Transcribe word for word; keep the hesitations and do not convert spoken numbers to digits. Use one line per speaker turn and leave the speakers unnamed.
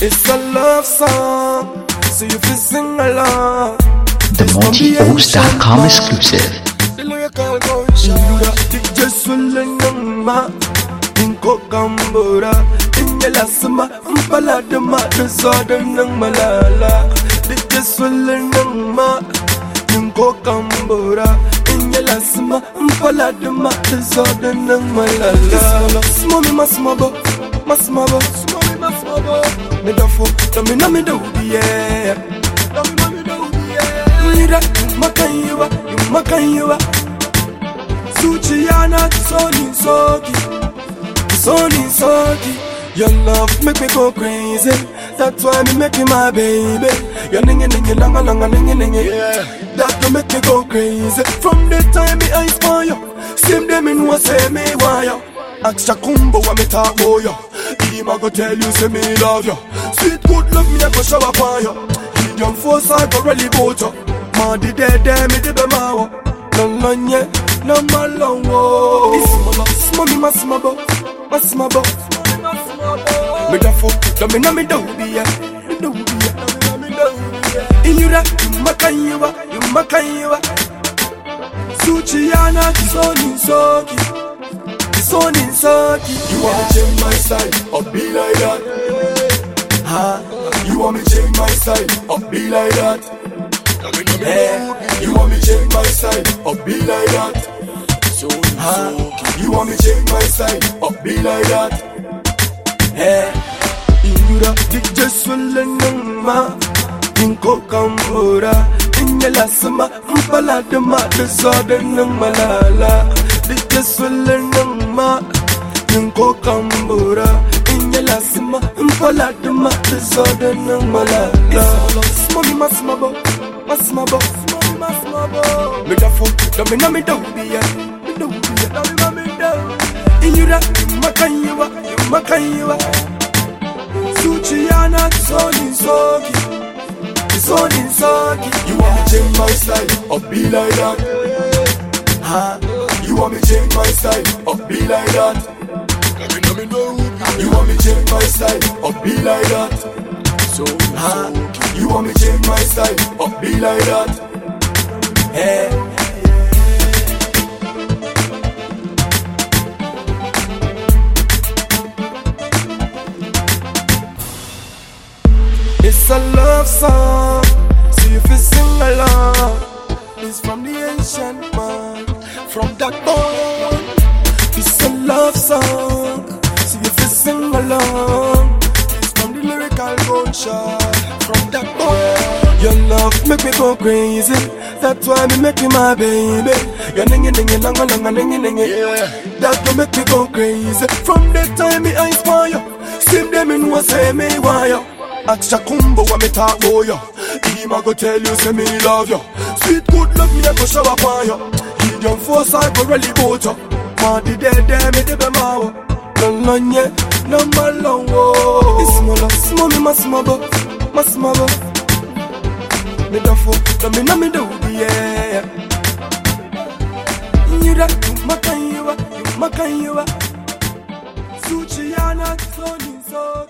It's a love song, so you feel sing along.
The Monty Oaks dot com exclusive.
Just ma inko kambura inyala sama mpala de ma de soda nang malala. Just ma inko kambura inyala sama mpala de ma de soda nang malala. Smomi masmabo, masmabo, smomi masmabo. Me dafo, dami na me do yeah. Dami na me do yeah. Lira, makaiwa, makaiwa. Suchiana, Sony Soki, Sony Soki. Your love make me go crazy. That's why me make you my baby. Your ningy ningy langa langa ningy ningy. That to make me go crazy. From the time me eyes for you, same day me know say me want you. Extra combo when me talk about you. Him a go tell you say me love you. Sweet good love me a go shower for you. He young force I go really bout you. Ma di de de me di be ma. No lonye. No malon wo. Smomi masmabo, masmabo. Me da fo, da me na me do biya, me do biya, me do biya. Inyura, makaiwa, makaiwa. Suchiana, Sony Soki, Sony Soki. You want me change my style, or be like that? Huh? You want me change my style, or be like that? Hey, you want me change my style, or be like that? Huh? You want me change my style, or be like that? Hey, Inura, DJ Swilling ma, Inko Kambura, Inyala Sama, Mpala de ma, the Southern Malala, DJ Swilling ma, Inko Kambura, Inyala Sama, Mpala de ma, the Southern Malala. Smomi masmabo, masmabo, smomi masmabo. Me da fo, da me na me do biya. Inyura, makaiwa, makaiwa. Suchiana, Sony Soki, Sony Soki. You want me change my style, or be like that? Huh? You want me change my style, or be like that? You want me change my style, or be like that? Huh? You want me change my style, or be like that? Hey. It's a love song, so if you sing along. It's from the ancient man, from that bone. It's a love song, so if you sing along. It's from the lyrical gunshot, from that bone. Your love make me go crazy. That's why me make you my baby. Your ningy ningy langa langa ningy ningy. That to make me go crazy. From the time me eyes for you, same day me know say me want you. Extra combo when me talk about you. Him a go tell you say me love you. Sweet good love me a go shower for you. He young force I go really bout you. Ma di de de me di be ma wo. No lonye, no malon wo. Ismola, smomi masmabo, masmabo. Me da fo, da me na me do biya. Inyura, makaiwa, makaiwa. Suchiana, Sony Soki.